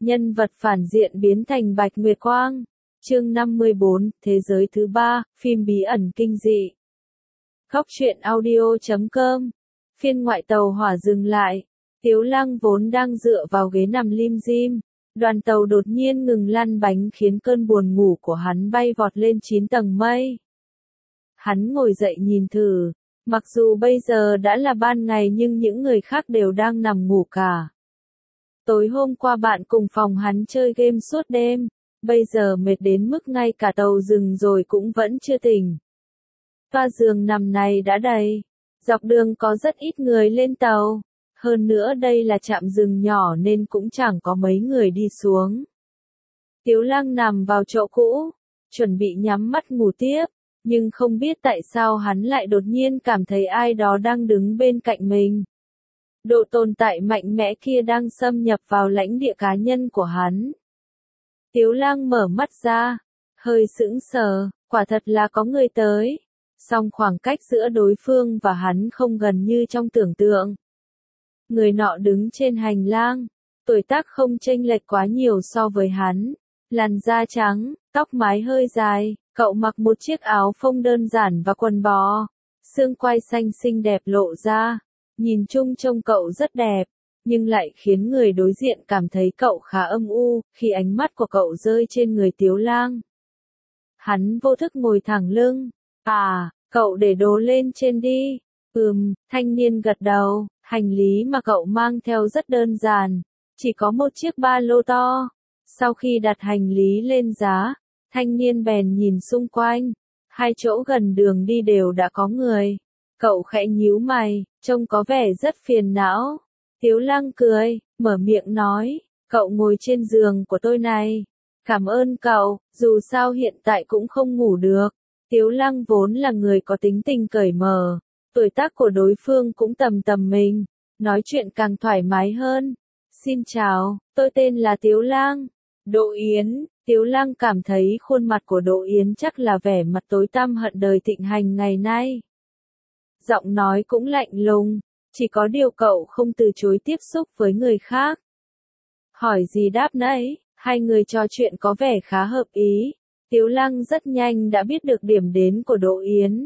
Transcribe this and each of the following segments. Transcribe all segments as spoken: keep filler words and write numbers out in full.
Nhân vật phản diện biến thành Bạch Nguyệt Quang. Chương năm mươi bốn, Thế giới thứ ba, phim bí ẩn kinh dị. Góc truyện audio chấm com. Phiên ngoại tàu hỏa dừng lại. Tiếu Lăng vốn đang dựa vào ghế nằm lim dim. Đoàn tàu đột nhiên ngừng lăn bánh khiến cơn buồn ngủ của hắn bay vọt lên chín tầng mây. Hắn ngồi dậy nhìn thử. Mặc dù bây giờ đã là ban ngày nhưng những người khác đều đang nằm ngủ cả. Tối hôm qua bạn cùng phòng hắn chơi game suốt đêm, bây giờ mệt đến mức ngay cả tàu dừng rồi cũng vẫn chưa tỉnh. Toa giường nằm này đã đầy, dọc đường có rất ít người lên tàu, hơn nữa đây là trạm dừng nhỏ nên cũng chẳng có mấy người đi xuống. Tiếu Lăng nằm vào chỗ cũ, chuẩn bị nhắm mắt ngủ tiếp, nhưng không biết tại sao hắn lại đột nhiên cảm thấy ai đó đang đứng bên cạnh mình. Độ tồn tại mạnh mẽ kia đang xâm nhập vào lãnh địa cá nhân của hắn. Tiếu Lăng mở mắt ra, hơi sững sờ, quả thật là có người tới. Song khoảng cách giữa đối phương và hắn không gần như trong tưởng tượng. Người nọ đứng trên hành lang, tuổi tác không chênh lệch quá nhiều so với hắn. Làn da trắng, tóc mái hơi dài, cậu mặc một chiếc áo phông đơn giản và quần bò. Xương quai xanh xinh đẹp lộ ra. Nhìn chung trông cậu rất đẹp, nhưng lại khiến người đối diện cảm thấy cậu khá âm u, khi ánh mắt của cậu rơi trên người Tiếu Lang. Hắn vô thức ngồi thẳng lưng. À, cậu để đồ lên trên đi. Ừm, thanh niên gật đầu, hành lý mà cậu mang theo rất đơn giản, chỉ có một chiếc ba lô to. Sau khi đặt hành lý lên giá, thanh niên bèn nhìn xung quanh, hai chỗ gần đường đi đều đã có người. Cậu khẽ nhíu mày, trông có vẻ rất phiền não. Tiếu Lăng cười, mở miệng nói, cậu ngồi trên giường của tôi này. Cảm ơn cậu, dù sao hiện tại cũng không ngủ được. Tiếu Lăng vốn là người có tính tình cởi mở, tuổi tác của đối phương cũng tầm tầm mình, nói chuyện càng thoải mái hơn. Xin chào, tôi tên là Tiếu Lăng. Đỗ Yến. Tiếu Lăng cảm thấy khuôn mặt của Đỗ Yến chắc là vẻ mặt tối tăm hận đời thịnh hành ngày nay. Giọng nói cũng lạnh lùng, chỉ có điều cậu không từ chối tiếp xúc với người khác. Hỏi gì đáp nấy, hai người trò chuyện có vẻ khá hợp ý. Tiếu Lăng rất nhanh đã biết được điểm đến của Đỗ Yến.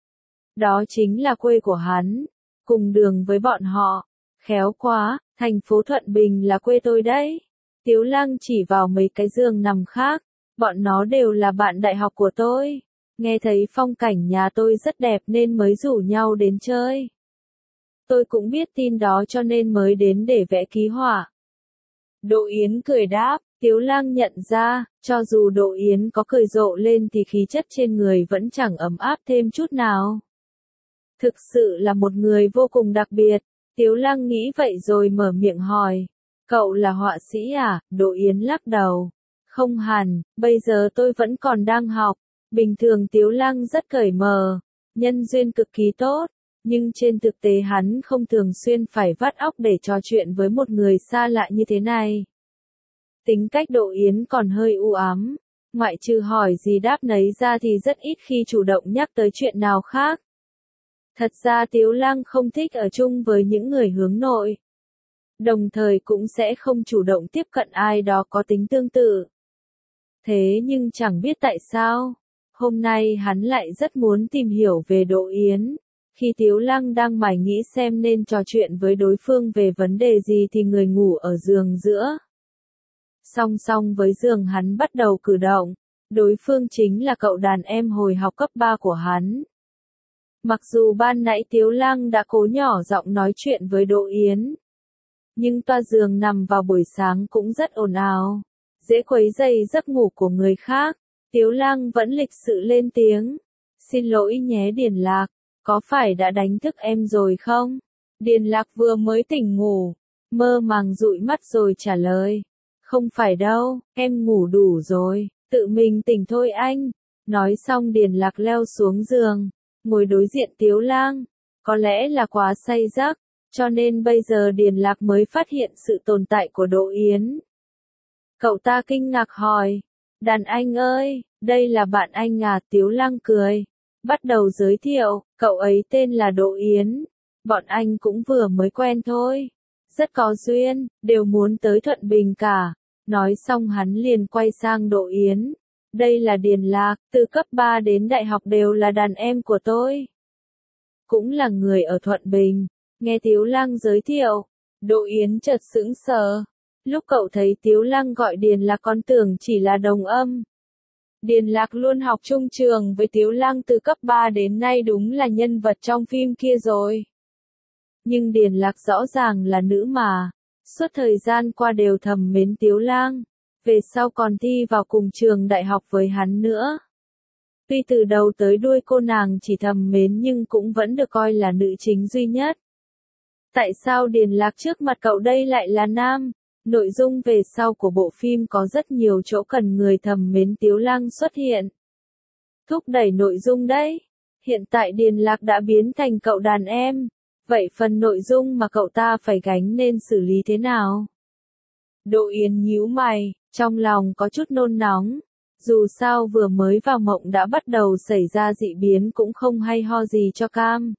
Đó chính là quê của hắn, cùng đường với bọn họ. Khéo quá, thành phố Thuận Bình là quê tôi đấy. Tiếu Lăng chỉ vào mấy cái giường nằm khác, bọn nó đều là bạn đại học của tôi. Nghe thấy phong cảnh nhà tôi rất đẹp nên mới rủ nhau đến chơi. Tôi cũng biết tin đó cho nên mới đến để vẽ ký họa. Đỗ Yến cười đáp, Tiếu Lăng nhận ra, cho dù Đỗ Yến có cười rộ lên thì khí chất trên người vẫn chẳng ấm áp thêm chút nào. Thực sự là một người vô cùng đặc biệt. Tiếu Lăng nghĩ vậy rồi mở miệng hỏi, cậu là họa sĩ à? Đỗ Yến lắc đầu, không hẳn, bây giờ tôi vẫn còn đang học. Bình thường Tiếu Lăng rất cởi mở, nhân duyên cực kỳ tốt, nhưng trên thực tế hắn không thường xuyên phải vắt óc để trò chuyện với một người xa lạ như thế này. Tính cách Đỗ Yến còn hơi u ám, ngoại trừ hỏi gì đáp nấy ra thì rất ít khi chủ động nhắc tới chuyện nào khác. Thật ra Tiếu Lăng không thích ở chung với những người hướng nội, đồng thời cũng sẽ không chủ động tiếp cận ai đó có tính tương tự. Thế nhưng chẳng biết tại sao, hôm nay hắn lại rất muốn tìm hiểu về Đỗ Yến. Khi Tiếu Lăng đang mải nghĩ xem nên trò chuyện với đối phương về vấn đề gì thì người ngủ ở giường giữa. Song song với giường hắn bắt đầu cử động, đối phương chính là cậu đàn em hồi học cấp ba của hắn. Mặc dù ban nãy Tiếu Lăng đã cố nhỏ giọng nói chuyện với Đỗ Yến, nhưng toa giường nằm vào buổi sáng cũng rất ồn ào, dễ quấy rầy giấc ngủ của người khác. Tiếu Lăng vẫn lịch sự lên tiếng. Xin lỗi nhé Điền Lạc, có phải đã đánh thức em rồi không? Điền Lạc vừa mới tỉnh ngủ, mơ màng dụi mắt rồi trả lời. Không phải đâu, em ngủ đủ rồi, tự mình tỉnh thôi anh. Nói xong Điền Lạc leo xuống giường, ngồi đối diện Tiếu Lăng. Có lẽ là quá say giấc, cho nên bây giờ Điền Lạc mới phát hiện sự tồn tại của Đỗ Yến. Cậu ta kinh ngạc hỏi. Đàn anh ơi, đây là bạn anh à? Tiếu Lăng cười, bắt đầu giới thiệu, cậu ấy tên là Đỗ Yến, bọn anh cũng vừa mới quen thôi, rất có duyên, đều muốn tới Thuận Bình cả. Nói xong hắn liền quay sang Đỗ Yến. Đây là Điền Lạc, từ cấp ba đến đại học đều là đàn em của tôi. Cũng là người ở Thuận Bình. Nghe Tiếu Lăng giới thiệu, Đỗ Yến chợt sững sờ. Lúc cậu thấy Tiếu Lăng gọi Điền Lạc còn tưởng chỉ là đồng âm. Điền Lạc luôn học chung trường với Tiếu Lăng từ cấp ba đến nay, đúng là nhân vật trong phim kia rồi. Nhưng Điền Lạc rõ ràng là nữ mà. Suốt thời gian qua đều thầm mến Tiếu Lăng. Về sau còn thi vào cùng trường đại học với hắn nữa. Tuy từ đầu tới đuôi cô nàng chỉ thầm mến nhưng cũng vẫn được coi là nữ chính duy nhất. Tại sao Điền Lạc trước mặt cậu đây lại là nam? Nội dung về sau của bộ phim có rất nhiều chỗ cần người thầm mến Tiếu Lăng xuất hiện. Thúc đẩy nội dung đấy. Hiện tại Điền Lạc đã biến thành cậu đàn em. Vậy phần nội dung mà cậu ta phải gánh nên xử lý thế nào? Đỗ Yến nhíu mày, trong lòng có chút nôn nóng. Dù sao vừa mới vào mộng đã bắt đầu xảy ra dị biến cũng không hay ho gì cho cam.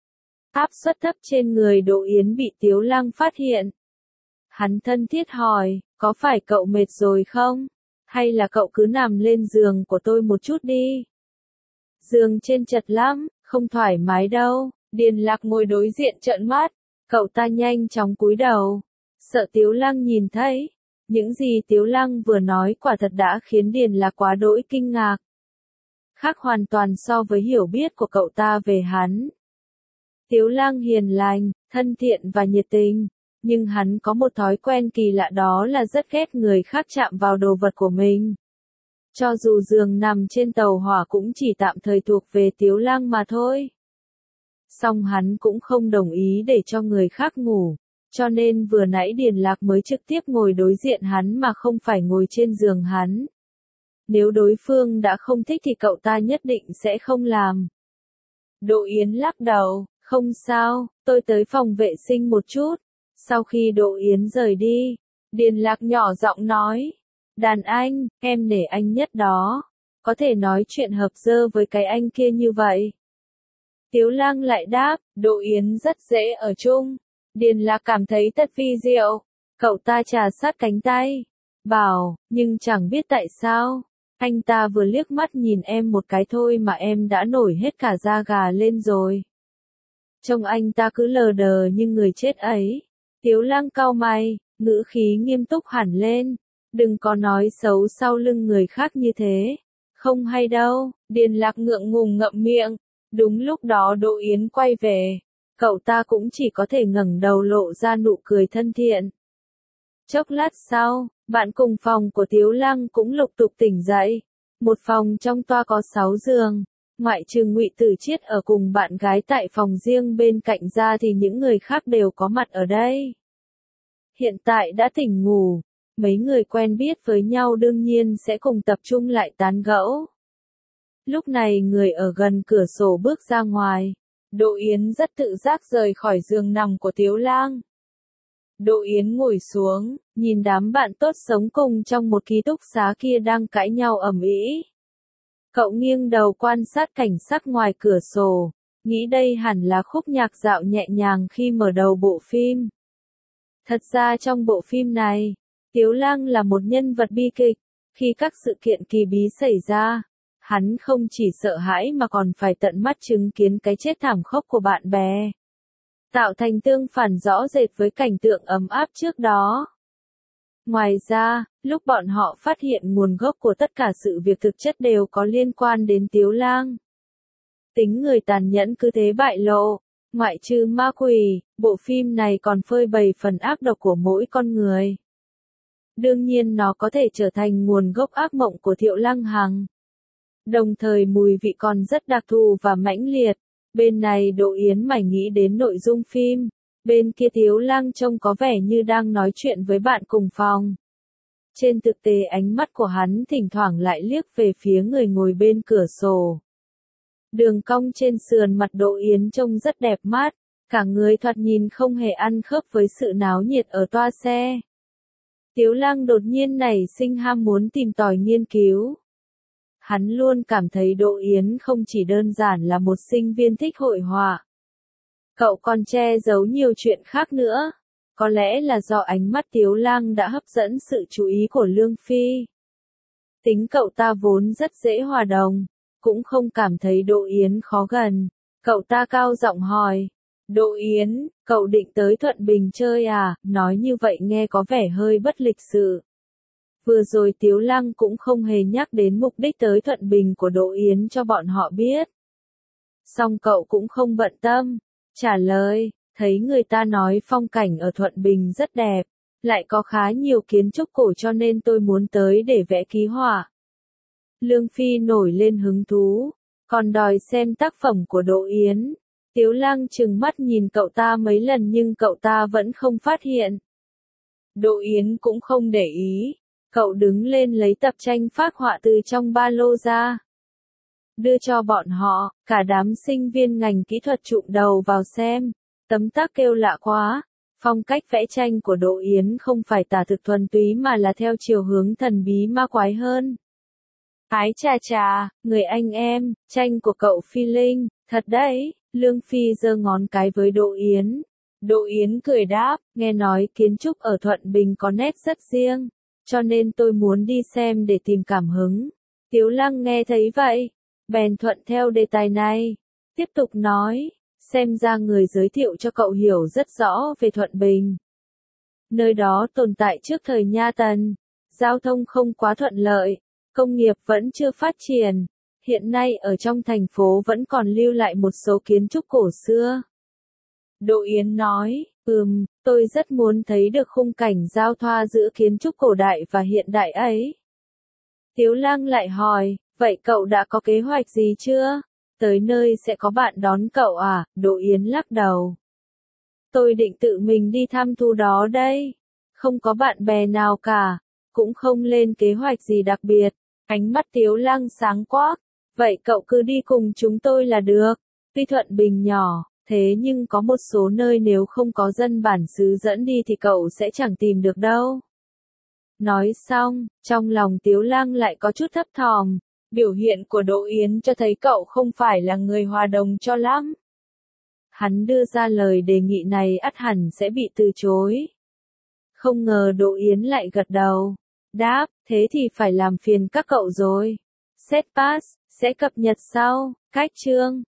Áp suất thấp trên người Đỗ Yến bị Tiếu Lăng phát hiện. Hắn thân thiết hỏi, có phải cậu mệt rồi không? Hay là cậu cứ nằm lên giường của tôi một chút đi? Giường trên chật lắm, không thoải mái đâu. Điền Lạc ngồi đối diện trợn mắt. Cậu ta nhanh chóng cúi đầu. Sợ Tiếu Lăng nhìn thấy. Những gì Tiếu Lăng vừa nói quả thật đã khiến Điền Lạc quá đỗi kinh ngạc. Khác hoàn toàn so với hiểu biết của cậu ta về hắn. Tiếu Lăng hiền lành, thân thiện và nhiệt tình. Nhưng hắn có một thói quen kỳ lạ, đó là rất ghét người khác chạm vào đồ vật của mình. Cho dù giường nằm trên tàu hỏa cũng chỉ tạm thời thuộc về Tiếu Lăng mà thôi. Song hắn cũng không đồng ý để cho người khác ngủ. Cho nên vừa nãy Điền Lạc mới trực tiếp ngồi đối diện hắn mà không phải ngồi trên giường hắn. Nếu đối phương đã không thích thì cậu ta nhất định sẽ không làm. Đỗ Yến lắc đầu, không sao, tôi tới phòng vệ sinh một chút. Sau khi Đỗ Yến rời đi, Điền Lạc nhỏ giọng nói. Đàn anh, em nể anh nhất đó. Có thể nói chuyện hợp dơ với cái anh kia như vậy. Tiếu Lăng lại đáp, Đỗ Yến rất dễ ở chung. Điền Lạc cảm thấy thật phi diệu. Cậu ta trà sát cánh tay. Bảo, nhưng chẳng biết tại sao. Anh ta vừa liếc mắt nhìn em một cái thôi mà em đã nổi hết cả da gà lên rồi. Trông anh ta cứ lờ đờ như người chết ấy. Tiếu Lăng cau mày, ngữ khí nghiêm túc hẳn lên. Đừng có nói xấu sau lưng người khác như thế. Không hay đâu. Điền Lạc ngượng ngùng ngậm miệng. Đúng lúc đó Đỗ Yến quay về. Cậu ta cũng chỉ có thể ngẩng đầu lộ ra nụ cười thân thiện. Chốc lát sau, bạn cùng phòng của Tiếu Lăng cũng lục tục tỉnh dậy. Một phòng trong toa có sáu giường. Ngoại trừ Ngụy Tử Chiết ở cùng bạn gái tại phòng riêng bên cạnh ra thì những người khác đều có mặt ở đây. Hiện tại đã tỉnh ngủ. Mấy người quen biết với nhau đương nhiên sẽ cùng tập trung lại tán gẫu. Lúc này người ở gần cửa sổ bước ra ngoài. Đỗ Yến rất tự giác rời khỏi giường nằm của Tiếu Lăng. Đỗ Yến ngồi xuống, nhìn đám bạn tốt sống cùng trong một ký túc xá kia đang cãi nhau ầm ĩ. Cậu nghiêng đầu quan sát cảnh sắc ngoài cửa sổ, nghĩ đây hẳn là khúc nhạc dạo nhẹ nhàng khi mở đầu bộ phim. Thật ra trong bộ phim này, Tiếu Lăng là một nhân vật bi kịch. Khi các sự kiện kỳ bí xảy ra, hắn không chỉ sợ hãi mà còn phải tận mắt chứng kiến cái chết thảm khốc của bạn bè. Tạo thành tương phản rõ rệt với cảnh tượng ấm áp trước đó. Ngoài ra, lúc bọn họ phát hiện nguồn gốc của tất cả sự việc thực chất đều có liên quan đến Tiếu Lăng. Tính người tàn nhẫn cứ thế bại lộ. Ngoại trừ ma quỷ, bộ phim này còn phơi bày phần ác độc của mỗi con người. Đương nhiên nó có thể trở thành nguồn gốc ác mộng của Thiệu Lăng Hằng. Đồng thời mùi vị còn rất đặc thù và mãnh liệt. Bên này Đỗ Yến mải nghĩ đến nội dung phim. Bên kia Tiếu Lăng trông có vẻ như đang nói chuyện với bạn cùng phòng. Trên thực tế ánh mắt của hắn thỉnh thoảng lại liếc về phía người ngồi bên cửa sổ. Đường cong trên sườn mặt Đỗ Yến trông rất đẹp mắt. Cả người thoạt nhìn không hề ăn khớp với sự náo nhiệt ở toa xe. Tiếu Lăng đột nhiên nảy sinh ham muốn tìm tòi nghiên cứu. Hắn luôn cảm thấy Đỗ Yến không chỉ đơn giản là một sinh viên thích hội họa. Cậu còn che giấu nhiều chuyện khác nữa. Có lẽ là do ánh mắt Tiếu Lang đã hấp dẫn sự chú ý của Lương Phi. Tính cậu ta vốn rất dễ hòa đồng, cũng không cảm thấy Đỗ Yến khó gần. Cậu ta cao giọng hỏi, Đỗ Yến, cậu định tới Thuận Bình chơi à? Nói như vậy nghe có vẻ hơi bất lịch sự. Vừa rồi Tiếu Lăng cũng không hề nhắc đến mục đích tới Thuận Bình của Đỗ Yến cho bọn họ biết. Song cậu cũng không bận tâm, trả lời, thấy người ta nói phong cảnh ở Thuận Bình rất đẹp, lại có khá nhiều kiến trúc cổ cho nên tôi muốn tới để vẽ ký họa. Lương Phi nổi lên hứng thú, còn đòi xem tác phẩm của Đỗ Yến. Tiếu Lăng trừng mắt nhìn cậu ta mấy lần nhưng cậu ta vẫn không phát hiện. Đỗ Yến cũng không để ý, cậu đứng lên lấy tập tranh phác họa từ trong ba lô ra. Đưa cho bọn họ, cả đám sinh viên ngành kỹ thuật chụm đầu vào xem, tấm tắc kêu lạ quá. Phong cách vẽ tranh của Đỗ Yến không phải tả thực thuần túy mà là theo chiều hướng thần bí ma quái hơn. Ái chà chà, người anh em, tranh của cậu Phi Linh, thật đấy, Lương Phi giơ ngón cái với Đỗ Yến. Đỗ Yến cười đáp, nghe nói kiến trúc ở Thuận Bình có nét rất riêng, cho nên tôi muốn đi xem để tìm cảm hứng. Tiếu Lăng nghe thấy vậy, bèn thuận theo đề tài này, tiếp tục nói, xem ra người giới thiệu cho cậu hiểu rất rõ về Thuận Bình. Nơi đó tồn tại trước thời Nha Tần, giao thông không quá thuận lợi, công nghiệp vẫn chưa phát triển, hiện nay ở trong thành phố vẫn còn lưu lại một số kiến trúc cổ xưa. Đỗ Yến nói, ừm, tôi rất muốn thấy được khung cảnh giao thoa giữa kiến trúc cổ đại và hiện đại ấy. Tiếu Lăng lại hỏi, vậy cậu đã có kế hoạch gì chưa? Tới nơi sẽ có bạn đón cậu à? Đỗ Yến lắc đầu. Tôi định tự mình đi thăm thu đó đây. Không có bạn bè nào cả, cũng không lên kế hoạch gì đặc biệt. Ánh mắt Tiếu Lăng sáng quắc. Vậy cậu cứ đi cùng chúng tôi là được. Tuy Thuận Bình nhỏ, thế nhưng có một số nơi nếu không có dân bản xứ dẫn đi thì cậu sẽ chẳng tìm được đâu. Nói xong, trong lòng Tiếu Lăng lại có chút thấp thỏm. Biểu hiện của Đỗ Yến cho thấy cậu không phải là người hòa đồng cho lắm. Hắn đưa ra lời đề nghị này ắt hẳn sẽ bị từ chối. Không ngờ Đỗ Yến lại gật đầu. Đáp, thế thì phải làm phiền các cậu rồi. Set pass, sẽ cập nhật sau, cách chương.